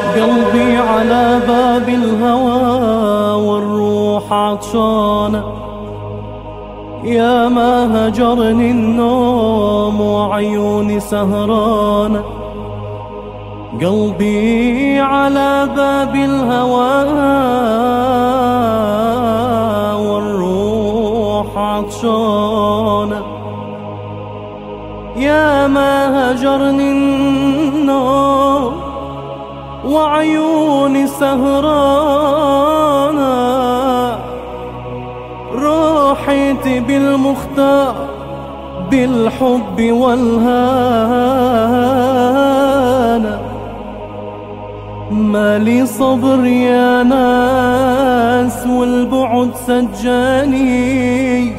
قلبي على باب الهوى والروح عطشانة، يا ما هجرني النوم وعيوني سهرانة. قلبي على باب الهوى والروح عطشانة، يا ما هجرني النوم وعيوني سهرانة. روحيت بالمختار بالحب والهانة، مالي صبر يا ناس والبعد سجاني،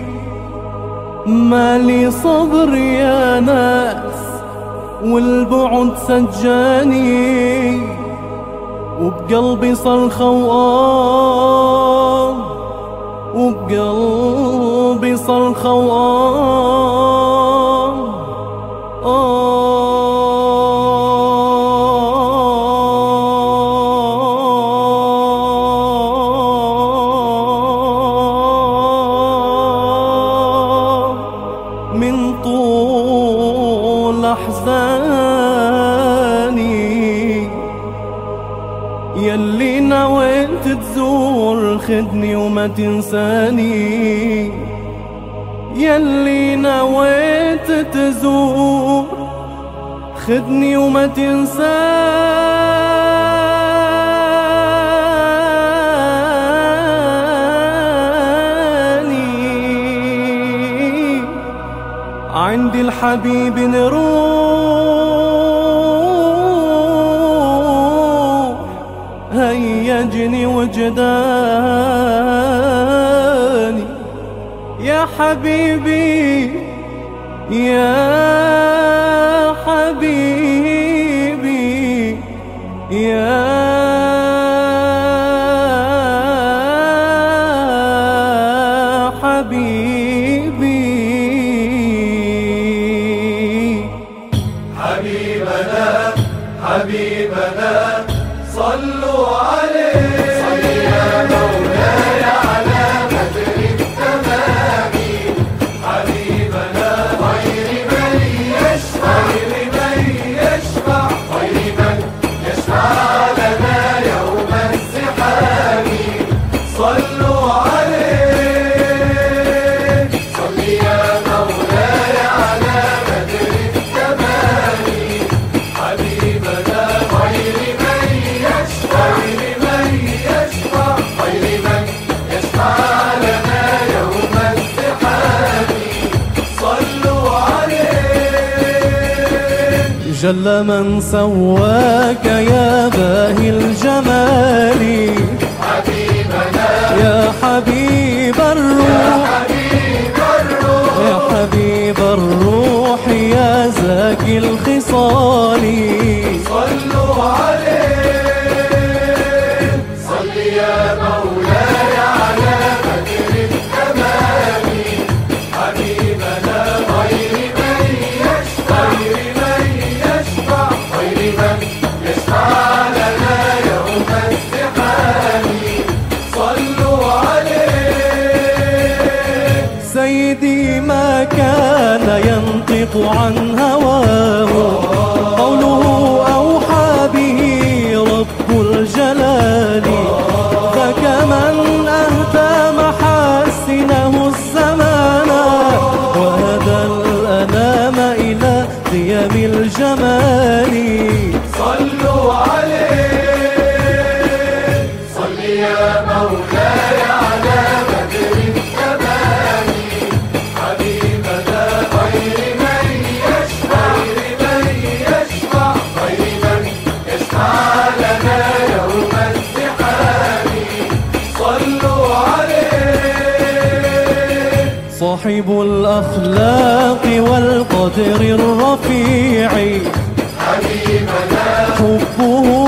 مالي صبر يا ناس والبعد سجاني. وبقلبي صرخة وآه، وبقلبي صرخة وآه من طول أحزاني. يلي نويت تزور خدني وما تنساني، يلي نويت تزور خدني وما تنساني. عند الحبيب نروح، هيجني وجداني يا حبيبي يا حبيبي يا حبيبي. حبيبنا حبيبنا صلوا عليه، صل يا مولاي على بدر التمام. حبيبنا خير من يشفع، خير من يشفع، خير من يشفع لنا يوم الزحام. صلوا عليه، صل يا مولاي على بدر التمام. حبيبنا خير من يشفع، خير من يشفع، خير من يشفع لنا يوم الزحام. صلوا عليه. جل من سواك يا باهي الجمال، حبيبنا يا حبيب الروح، يا حبيب الروح يا زاكي الخصال. صلوا عليه، صل يا مولاي على بدر التمام. حبيبنا خير من يشفع، خير من يشفع، خير من يشفع لنا يوم الزحام. صلوا عليه. سيدي ما كان ينطق عن هواه، قوله أوحى به رب الجلال. فكمن أهدى محاسنه الزمان وهدى الأنام إلى قيم الجمال. صلوا عليه، صل يا مولاي على بدر التمام. حبيبنا خير من يشفع، خير من يشفع، خير من يشفع لنا يوم الزحام. صلوا عليه. صاحب الأخلاق والقدر الرفيع، حبيبنا حبه